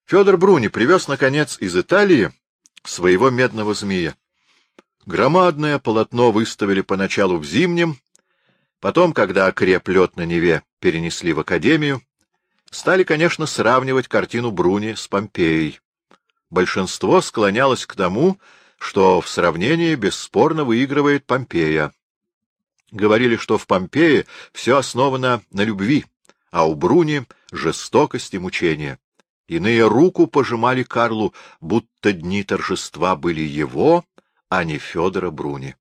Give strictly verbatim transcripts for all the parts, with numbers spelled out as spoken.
Федор Бруни привез, наконец, из Италии своего медного змея. Громадное полотно выставили поначалу в Зимнем, потом, когда окреп лед на Неве, перенесли в Академию. Стали, конечно, сравнивать картину Бруни с Помпеей. Большинство склонялось к тому, что в сравнении бесспорно выигрывает Помпея. Говорили, что в Помпее все основано на любви, а у Бруни — жестокость и мучение. Иные руку пожимали Карлу, будто дни торжества были его, а не Федора Бруни.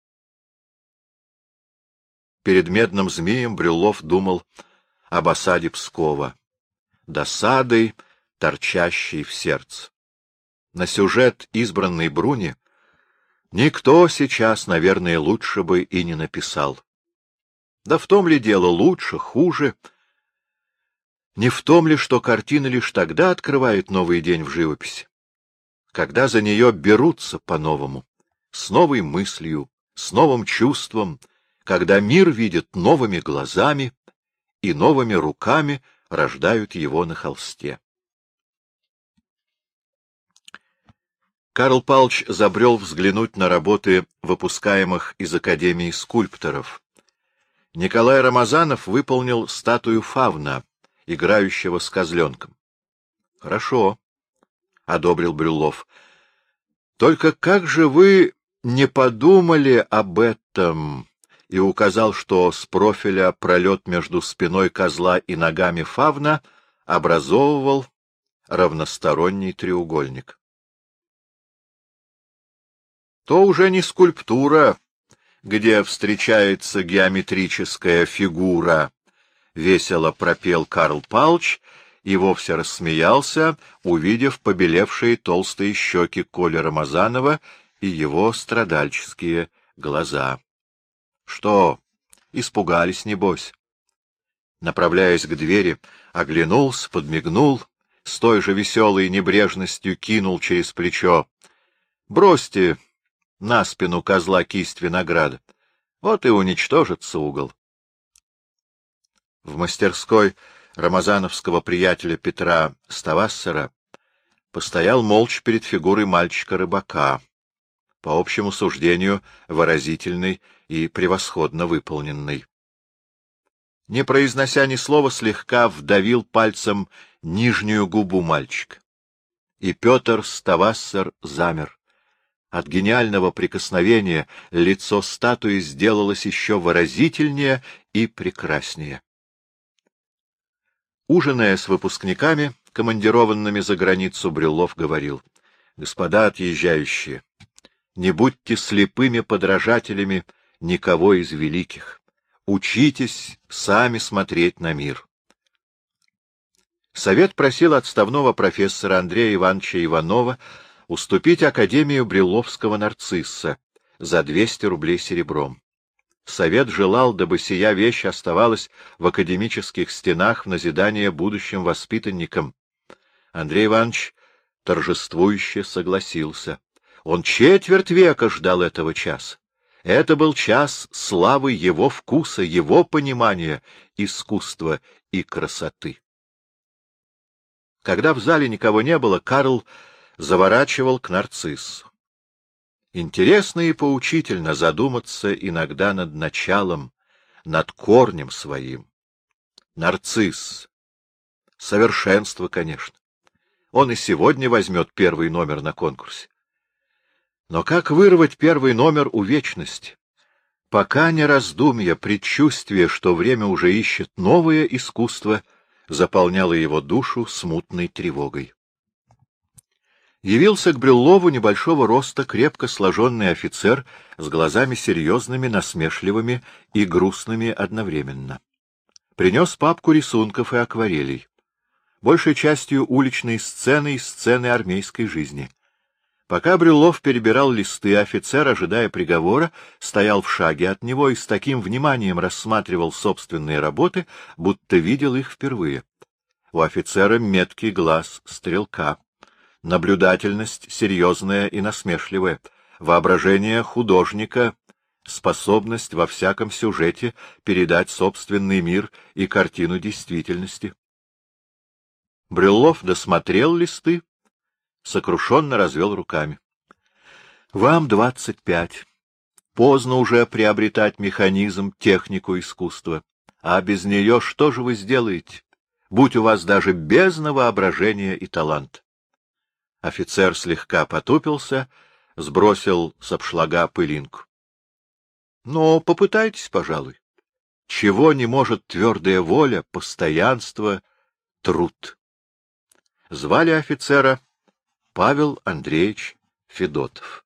Перед медным змеем Брюллов думал об осаде Пскова, досадой, торчащей в сердце. На сюжет, избранный Бруни, никто сейчас, наверное, лучше бы и не написал. Да в том ли дело лучше, хуже? Не в том ли, что картина лишь тогда открывает новый день в живописи, когда за нее берутся по-новому, с новой мыслью, с новым чувством, когда мир видит новыми глазами и новыми руками рождают его на холсте. Карл Павлович забрел взглянуть на работы выпускаемых из Академии скульпторов. Николай Рамазанов выполнил статую фавна, играющего с козленком. — Хорошо, — одобрил Брюллов. — Только как же вы не подумали об этом? И указал, что с профиля пролет между спиной козла и ногами фавна образовывал равносторонний треугольник. То уже не скульптура, где встречается геометрическая фигура, — весело пропел Карл Павлович и вовсе рассмеялся, увидев побелевшие толстые щеки Коли Рамазанова и его страдальческие глаза. — Что, испугались, небось? Направляясь к двери, оглянулся, подмигнул, с той же веселой небрежностью кинул через плечо: — Бросьте на спину козла кисть винограда, вот и уничтожится угол. В мастерской рамазановского приятеля Петра Ставассера постоял молча перед фигурой мальчика-рыбака, по общему суждению выразительный и превосходно выполненный. Не произнося ни слова, слегка вдавил пальцем нижнюю губу мальчика. И Петр Ставассер замер. От гениального прикосновения лицо статуи сделалось еще выразительнее и прекраснее. Ужиная с выпускниками, командированными за границу, Брюллов говорил: — Господа отъезжающие, не будьте слепыми подражателями никого из великих. Учитесь сами смотреть на мир. Совет просил отставного профессора Андрея Ивановича Иванова уступить Академию Брюлловского нарцисса за двести рублей серебром. Совет желал, дабы сия вещь оставалась в академических стенах в назидание будущим воспитанникам. Андрей Иванович торжествующе согласился. Он четверть века ждал этого часа. Это был час славы его вкуса, его понимания искусства и красоты. Когда в зале никого не было, Карл заворачивал к нарциссу. Интересно и поучительно задуматься иногда над началом, над корнем своим. Нарцисс. Совершенство, конечно. Он и сегодня возьмет первый номер на конкурсе. Но как вырвать первый номер у вечности? Пока не раздумья, предчувствие, что время уже ищет новое искусство, заполняло его душу смутной тревогой. Явился к Брюллову небольшого роста, крепко сложенный офицер с глазами серьезными, насмешливыми и грустными одновременно. Принес папку рисунков и акварелей, большей частью уличные сцены и сцены армейской жизни. Пока Брюллов перебирал листы, офицер, ожидая приговора, стоял в шаге от него и с таким вниманием рассматривал собственные работы, будто видел их впервые. У офицера меткий глаз стрелка. Наблюдательность серьезная и насмешливая, воображение художника, способность во всяком сюжете передать собственный мир и картину действительности. Брюллов досмотрел листы, сокрушенно развел руками. — Вам двадцать пять. Поздно уже приобретать механизм, технику искусства. А без нее что же вы сделаете? Будь у вас даже бездна воображения и талант. Офицер слегка потупился, сбросил с обшлага пылинку. — Но попытайтесь, пожалуй. Чего не может твердая воля, постоянство, труд? Звали офицера Павел Андреевич Федотов.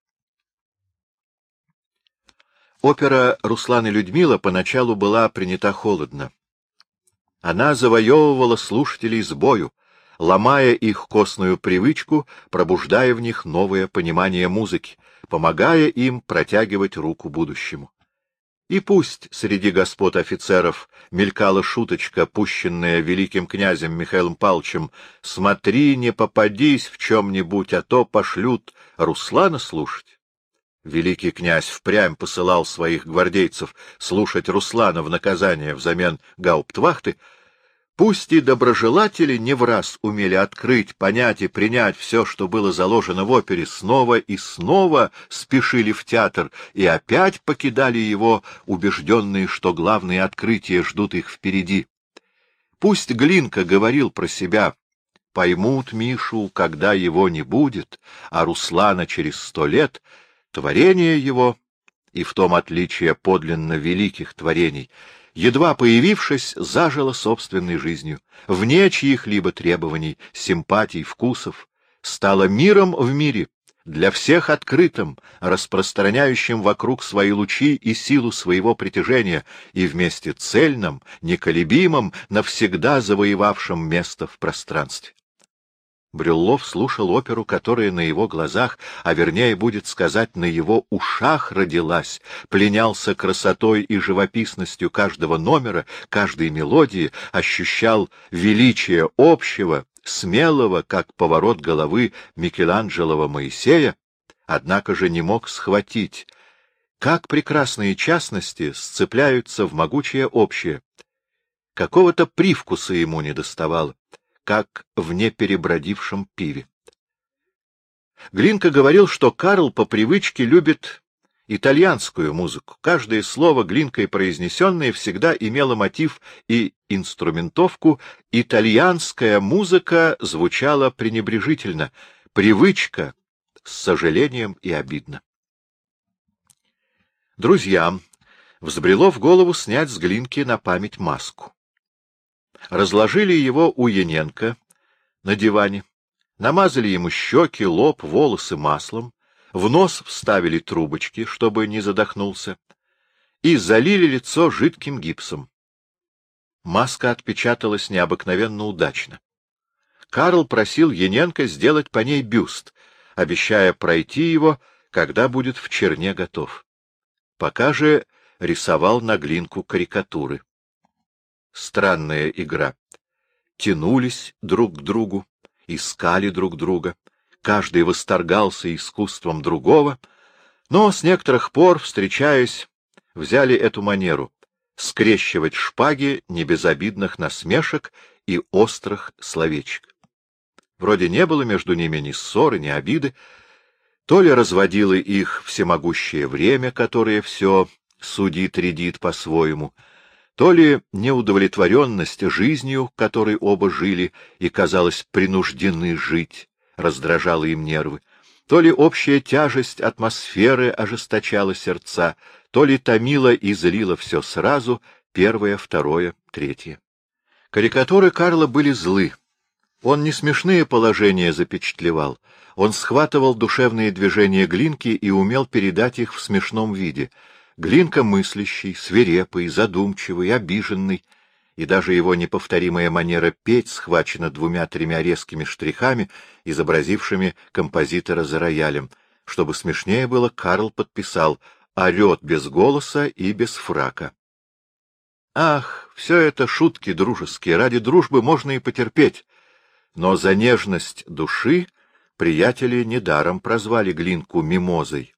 Опера «Руслан и Людмила» поначалу была принята холодно. Она завоевывала слушателей с бою, ломая их костную привычку, пробуждая в них новое понимание музыки, помогая им протягивать руку будущему. И пусть среди господ офицеров мелькала шуточка, пущенная великим князем Михаилом Павловичем: «Смотри, не попадись в чем-нибудь, а то пошлют Руслана слушать». Великий князь впрямь посылал своих гвардейцев слушать Руслана в наказание взамен гауптвахты. Пусть и доброжелатели не враз умели открыть, понять и принять все, что было заложено в опере, снова и снова спешили в театр и опять покидали его, убежденные, что главные открытия ждут их впереди. Пусть Глинка говорил про себя: поймут Мишу, когда его не будет, а Руслана через сто лет. Творение его, и в том отличие подлинно великих творений, едва появившись, зажило собственной жизнью, вне чьих-либо требований, симпатий, вкусов, стало миром в мире, для всех открытым, распространяющим вокруг свои лучи и силу своего притяжения, и вместе цельным, неколебимым, навсегда завоевавшим место в пространстве. Брюллов слушал оперу, которая на его глазах, а вернее будет сказать, на его ушах родилась, пленялся красотой и живописностью каждого номера, каждой мелодии, ощущал величие общего, смелого, как поворот головы Микеланджелова Моисея, однако же не мог схватить, как прекрасные частности сцепляются в могучее общее. Какого-то привкуса ему недоставало, как в неперебродившем пиве. Глинка говорил, что Карл по привычке любит итальянскую музыку. Каждое слово Глинкой произнесенное всегда имело мотив и инструментовку. Итальянская музыка звучала пренебрежительно, привычка с сожалением и обидно. Друзьям взбрело в голову снять с Глинки на память маску. Разложили его у Яненко на диване, намазали ему щеки, лоб, волосы маслом, в нос вставили трубочки, чтобы не задохнулся, и залили лицо жидким гипсом. Маска отпечаталась необыкновенно удачно. Карл просил Яненко сделать по ней бюст, обещая пройти его, когда будет в черне готов. Пока же рисовал на Глинку карикатуры. Странная игра. Тянулись друг к другу, искали друг друга, каждый восторгался искусством другого, но с некоторых пор, встречаясь, взяли эту манеру — скрещивать шпаги небезобидных насмешек и острых словечек. Вроде не было между ними ни ссоры, ни обиды, то ли разводило их всемогущее время, которое все судит-рядит по-своему, то ли неудовлетворенность жизнью, которой оба жили и, казалось, принуждены жить, раздражала им нервы, то ли общая тяжесть атмосферы ожесточала сердца, то ли томила и злила все сразу, первое, второе, третье. Карикатуры Карла были злы. Он не смешные положения запечатлевал, он схватывал душевные движения Глинки и умел передать их в смешном виде. Глинка мыслящий, свирепый, задумчивый, обиженный, и даже его неповторимая манера петь схвачена двумя-тремя резкими штрихами, изобразившими композитора за роялем. Чтобы смешнее было, Карл подписал «Орет без голоса и без фрака». Ах, все это шутки дружеские, ради дружбы можно и потерпеть, но за нежность души приятели недаром прозвали Глинку мимозой.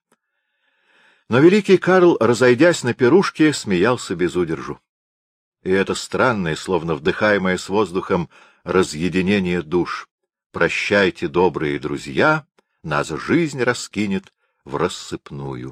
Но великий Карл, разойдясь на пирушке, смеялся без удержу. И это странное, словно вдыхаемое с воздухом разъединение душ. Прощайте, добрые друзья, нас жизнь раскинет в рассыпную.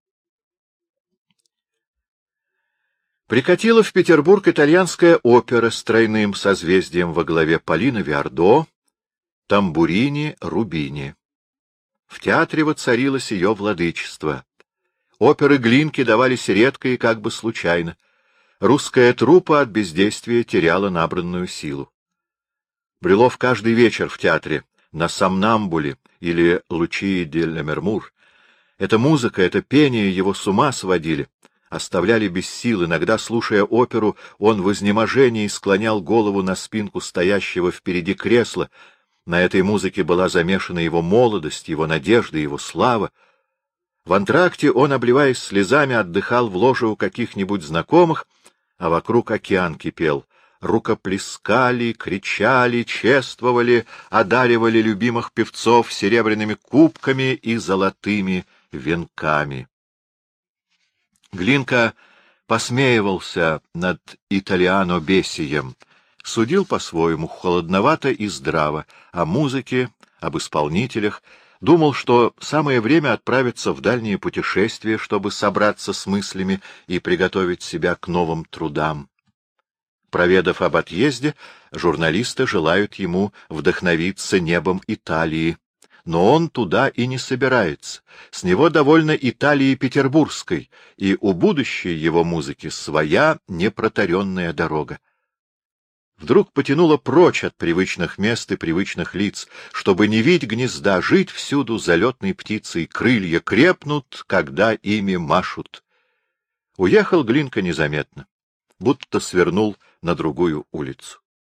Прикатила в Петербург итальянская опера с тройным созвездием во главе Полина Виардо, Тамбурини, Рубини. В театре воцарилось ее владычество. Оперы Глинки давались редко и как бы случайно. Русская труппа от бездействия теряла набранную силу. Брюлов каждый вечер в театре на Сомнамбуле или Лучии де Лемермур. Эта музыка, это пение его с ума сводили, оставляли без сил. Иногда, слушая оперу, он в изнеможении склонял голову на спинку стоящего впереди кресла. На этой музыке была замешана его молодость, его надежда, его слава. В антракте он, обливаясь слезами, отдыхал в ложе у каких-нибудь знакомых, а вокруг океан кипел. Рукоплескали, кричали, чествовали, одаривали любимых певцов серебряными кубками и золотыми венками. Глинка посмеивался над Италиано Бессием, судил по-своему, холодновато и здраво, о музыке, об исполнителях, думал, что самое время отправиться в дальние путешествия, чтобы собраться с мыслями и приготовить себя к новым трудам. Проведав об отъезде, журналисты желают ему вдохновиться небом Италии. Но он туда и не собирается. С него довольно Италии петербургской, и у будущей его музыки своя непротаренная дорога. Вдруг потянуло прочь от привычных мест и привычных лиц, чтобы не видеть гнезда, жить всюду залетной птицей, крылья крепнут, когда ими машут. Уехал Глинка незаметно, будто свернул на другую улицу.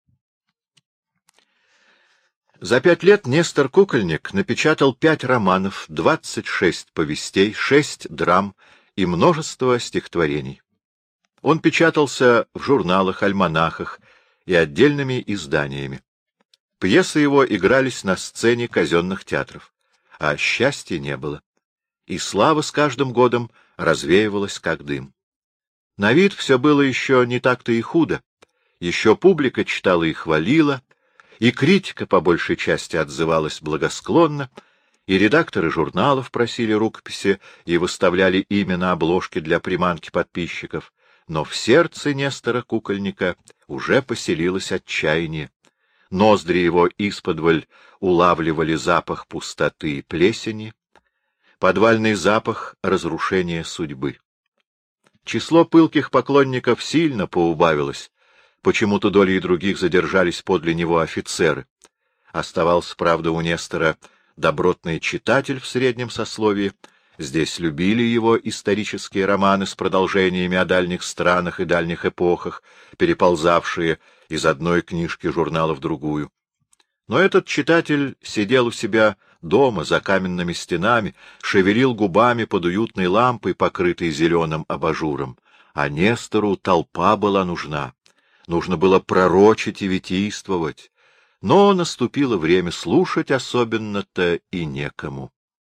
За пять лет Нестор Кукольник напечатал пять романов, двадцать шесть повестей, шесть драм и множество стихотворений. Он печатался в журналах, альманахах и отдельными изданиями. Пьесы его игрались на сцене казенных театров, а счастья не было, и слава с каждым годом развеивалась как дым. На вид все было еще не так-то и худо, еще публика читала и хвалила, и критика по большей части отзывалась благосклонно, и редакторы журналов просили рукописи и выставляли имя на обложке для приманки подписчиков, но в сердце Нестора Кукольника уже поселилось отчаяние. Ноздри его исподволь улавливали запах пустоты и плесени, подвальный запах разрушения судьбы. Число пылких поклонников сильно поубавилось, почему-то долей других задержались подле него офицеры. Оставался, правда, у Нестора добротный читатель в среднем сословии. Здесь любили его исторические романы с продолжениями о дальних странах и дальних эпохах, переползавшие из одной книжки журнала в другую. Но этот читатель сидел у себя дома за каменными стенами, шевелил губами под уютной лампой, покрытой зеленым абажуром. А Нестору толпа была нужна. Нужно было пророчить и витийствовать. Но наступило время слушать, особенно-то и некому.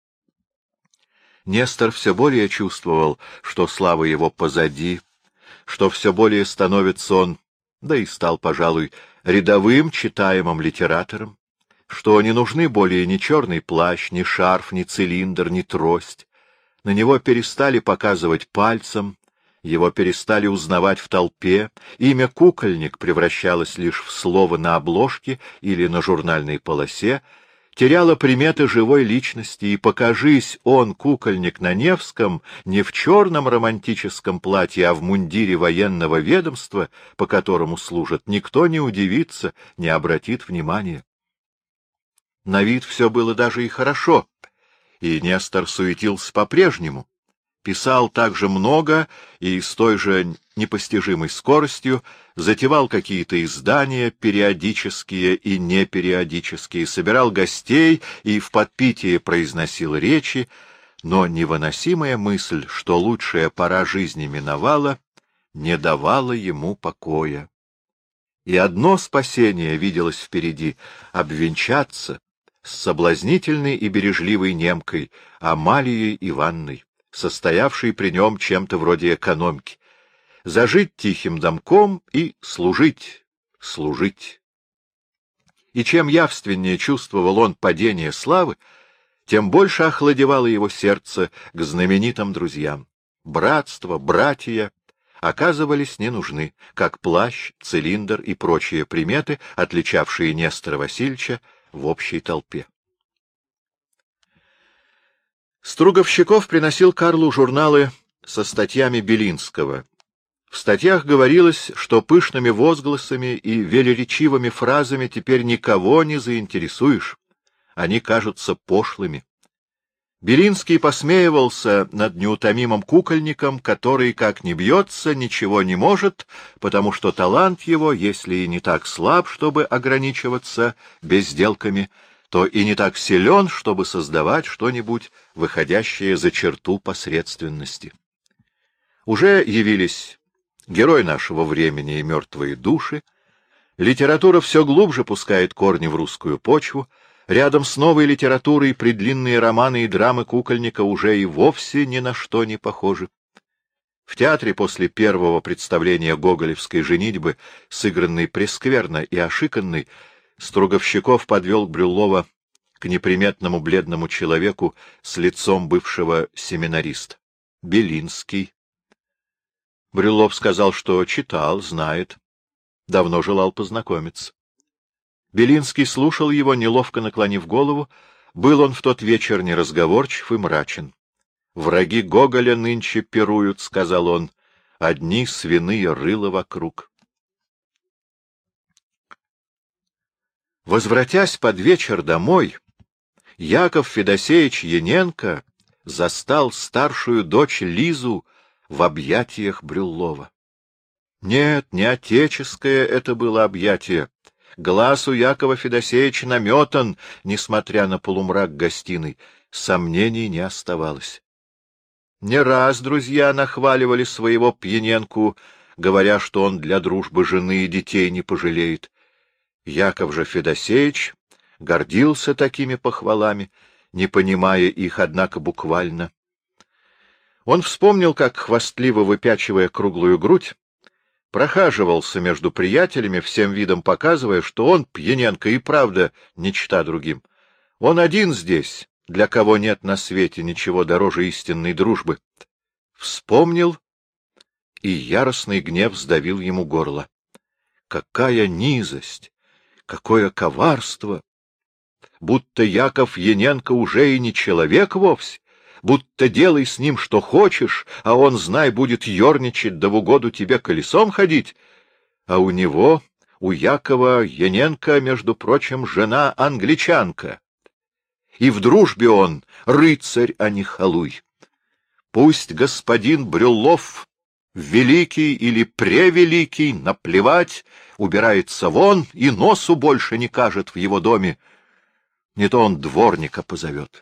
Нестор все более чувствовал, что слава его позади, что все более становится он, да и стал, пожалуй, рядовым читаемым литератором, что не нужны более ни черный плащ, ни шарф, ни цилиндр, ни трость. На него перестали показывать пальцем, его перестали узнавать в толпе, имя Кукольник превращалось лишь в слово на обложке или на журнальной полосе, теряло приметы живой личности, и покажись он, Кукольник, на Невском, не в черном романтическом платье, а в мундире военного ведомства, по которому служат, никто не удивится, не обратит внимания. На вид все было даже и хорошо, и Нестор суетился по-прежнему. Писал так же много и с той же непостижимой скоростью, затевал какие-то издания, периодические и непериодические, собирал гостей и в подпитии произносил речи, но невыносимая мысль, что лучшая пора жизни миновала, не давала ему покоя. И одно спасение виделось впереди — обвенчаться с соблазнительной и бережливой немкой Амалией Ивановной, состоявшей при нем чем-то вроде экономки, зажить тихим домком и служить, служить. И чем явственнее чувствовал он падение славы, тем больше охладевало его сердце к знаменитым друзьям. Братство, братья оказывались не нужны, как плащ, цилиндр и прочие приметы, отличавшие Нестора Васильевича в общей толпе. Струговщиков приносил Карлу журналы со статьями Белинского. В статьях говорилось, что пышными возгласами и велеречивыми фразами теперь никого не заинтересуешь. Они кажутся пошлыми. Белинский посмеивался над неутомимым кукольником, который, как ни бьется, ничего не может, потому что талант его, если и не так слаб, чтобы ограничиваться безделками, то и не так силен, чтобы создавать что-нибудь, выходящее за черту посредственности. Уже явились герой нашего времени и мертвые души, литература все глубже пускает корни в русскую почву, рядом с новой литературой предлинные романы и драмы кукольника уже и вовсе ни на что не похожи. В театре после первого представления гоголевской «Женитьбы», сыгранной прескверно и ошиканной, Струговщиков подвел Брюллова к неприметному бледному человеку с лицом бывшего семинариста. Белинский. Брюллов сказал, что читал, знает, давно желал познакомиться. Белинский слушал его, неловко наклонив голову. Был он в тот вечер неразговорчив и мрачен. «Враги Гоголя нынче пируют», — сказал он, — «одни свиные рыла вокруг». Возвратясь под вечер домой, Яков Федосеевич Яненко застал старшую дочь Лизу в объятиях Брюллова. Нет, не отеческое это было объятие. Глаз у Якова Федосеевича наметан, несмотря на полумрак гостиной. Сомнений не оставалось. Не раз друзья нахваливали своего Пьяненку, говоря, что он для дружбы жены и детей не пожалеет. Яков же Федосеевич гордился такими похвалами, не понимая их, однако, буквально. Он вспомнил, как, хвастливо выпячивая круглую грудь, прохаживался между приятелями, всем видом показывая, что он, Пьяненко, и правда не чета другим. Он один здесь, для кого нет на свете ничего дороже истинной дружбы. Вспомнил, и яростный гнев сдавил ему горло. Какая низость! Какое коварство! Будто Яков Яненко уже и не человек вовсе, будто делай с ним что хочешь, а он, знай, будет ерничать да в угоду тебе колесом ходить. А у него, у Якова Яненко, между прочим, жена англичанка. И в дружбе он рыцарь, а не халуй. Пусть господин Брюллов, великий или превеликий, наплевать, убирается вон и носу больше не кажет в его доме. Не то он дворника позовет.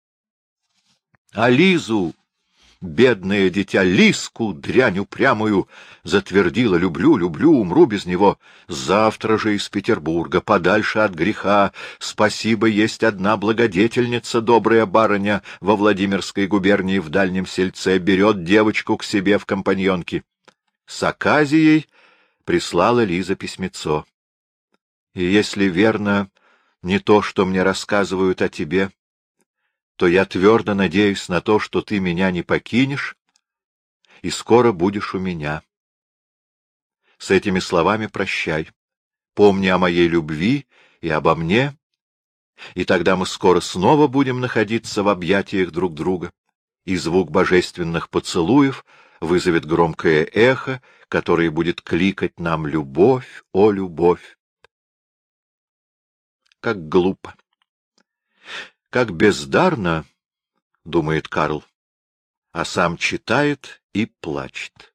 А Лизу, бедное дитя, Лизку, дрянь упрямую, затвердила: люблю, люблю, умру без него. Завтра же из Петербурга, подальше от греха. Спасибо, есть одна благодетельница, добрая барыня во Владимирской губернии в дальнем сельце, берет девочку к себе в компаньонки. С оказией прислала Лиза письмецо. И если верно не то, что мне рассказывают о тебе, то я твердо надеюсь на то, что ты меня не покинешь и скоро будешь у меня. С этими словами прощай. Помни о моей любви и обо мне, и тогда мы скоро снова будем находиться в объятиях друг друга, и звук божественных поцелуев вызовет громкое эхо, которое будет кликать нам: любовь, о любовь. Как глупо! Как бездарно, — думает Карл, а сам читает и плачет.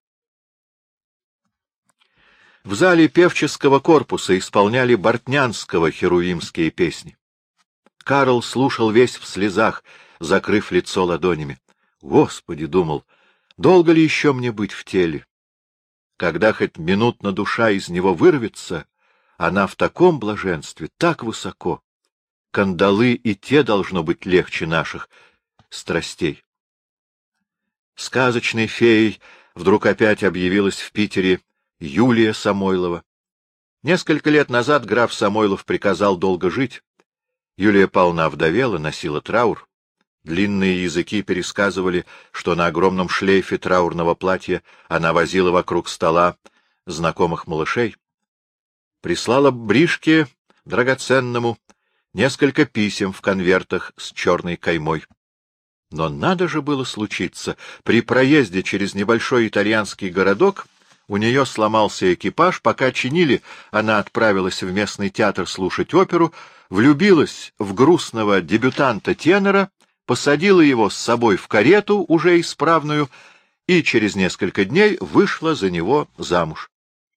В зале певческого корпуса исполняли Бортнянского херувимские песни. Карл слушал весь в слезах, закрыв лицо ладонями. Господи, — думал, — долго ли еще мне быть в теле? Когда хоть минутно душа из него вырвется, она в таком блаженстве, так высоко. Кандалы и те должно быть легче наших страстей. Сказочной феей вдруг опять объявилась в Питере Юлия Самойлова. Несколько лет назад граф Самойлов приказал долго жить. Юлия Павловна овдовела, носила траур. Длинные языки пересказывали, что на огромном шлейфе траурного платья она возила вокруг стола знакомых малышей. Прислала Бришке драгоценному несколько писем в конвертах с черной каймой. Но надо же было случиться. При проезде через небольшой итальянский городок у нее сломался экипаж, пока чинили, она отправилась в местный театр слушать оперу, влюбилась в грустного дебютанта-тенора, посадила его с собой в карету, уже исправную, и через несколько дней вышла за него замуж.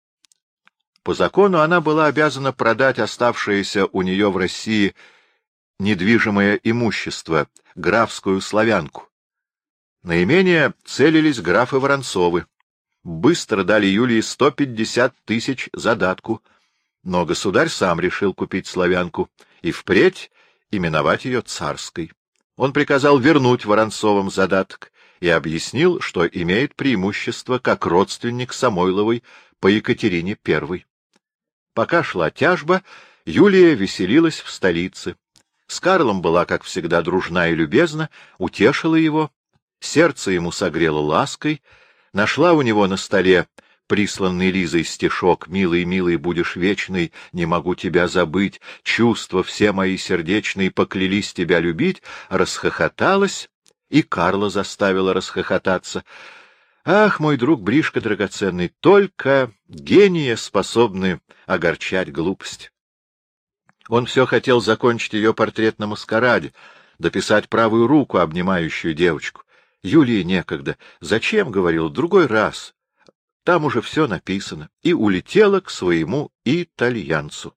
По закону она была обязана продать оставшееся у нее в России недвижимое имущество, графскую славянку. На имение целились графы Воронцовы. Быстро дали Юлии сто пятьдесят тысяч задатку, но государь сам решил купить славянку и впредь именовать ее царской. Он приказал вернуть Воронцовым задаток и объяснил, что имеет преимущество как родственник Самойловой по Екатерине Первой. Пока шла тяжба, Юлия веселилась в столице. С Карлом была, как всегда, дружна и любезна, утешила его, сердце ему согрела лаской, нашла у него на столе присланный Лизой стишок «Милый, милый, будешь вечный, не могу тебя забыть, чувства все мои сердечные поклялись тебя любить», расхохоталась, и Карла заставила расхохотаться. Ах, мой друг Бришка драгоценный, только гения способны огорчать глупость. Он все хотел закончить ее портрет на маскараде, дописать правую руку, обнимающую девочку. Юлии некогда. Зачем, говорил, другой раз. Там уже все написано. И улетела к своему итальянцу.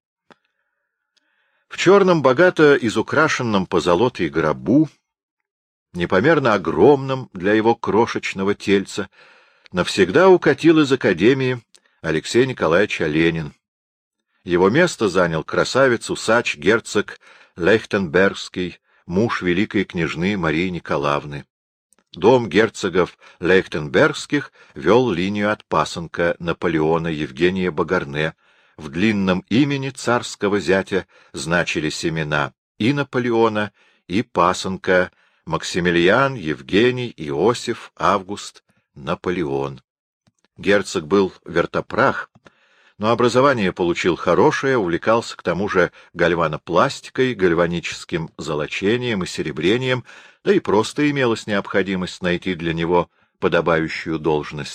В черном, богато изукрашенном позолотой гробу, непомерно огромном для его крошечного тельца, навсегда укатил из академии Алексей Николаевич Оленин. Его место занял красавец-усач герцог Лейхтенбергский, муж великой княжны Марии Николаевны. Дом герцогов Лейхтенбергских вел линию от пасынка Наполеона Евгения Багарне. В длинном имени царского зятя значились имена и Наполеона, и пасынка Максимилиан, Евгений, Иосиф, Август, Наполеон. Герцог был вертопрах, но образование получил хорошее, увлекался к тому же гальванопластикой, гальваническим золочением и серебрением, да и просто имелась необходимость найти для него подобающую должность.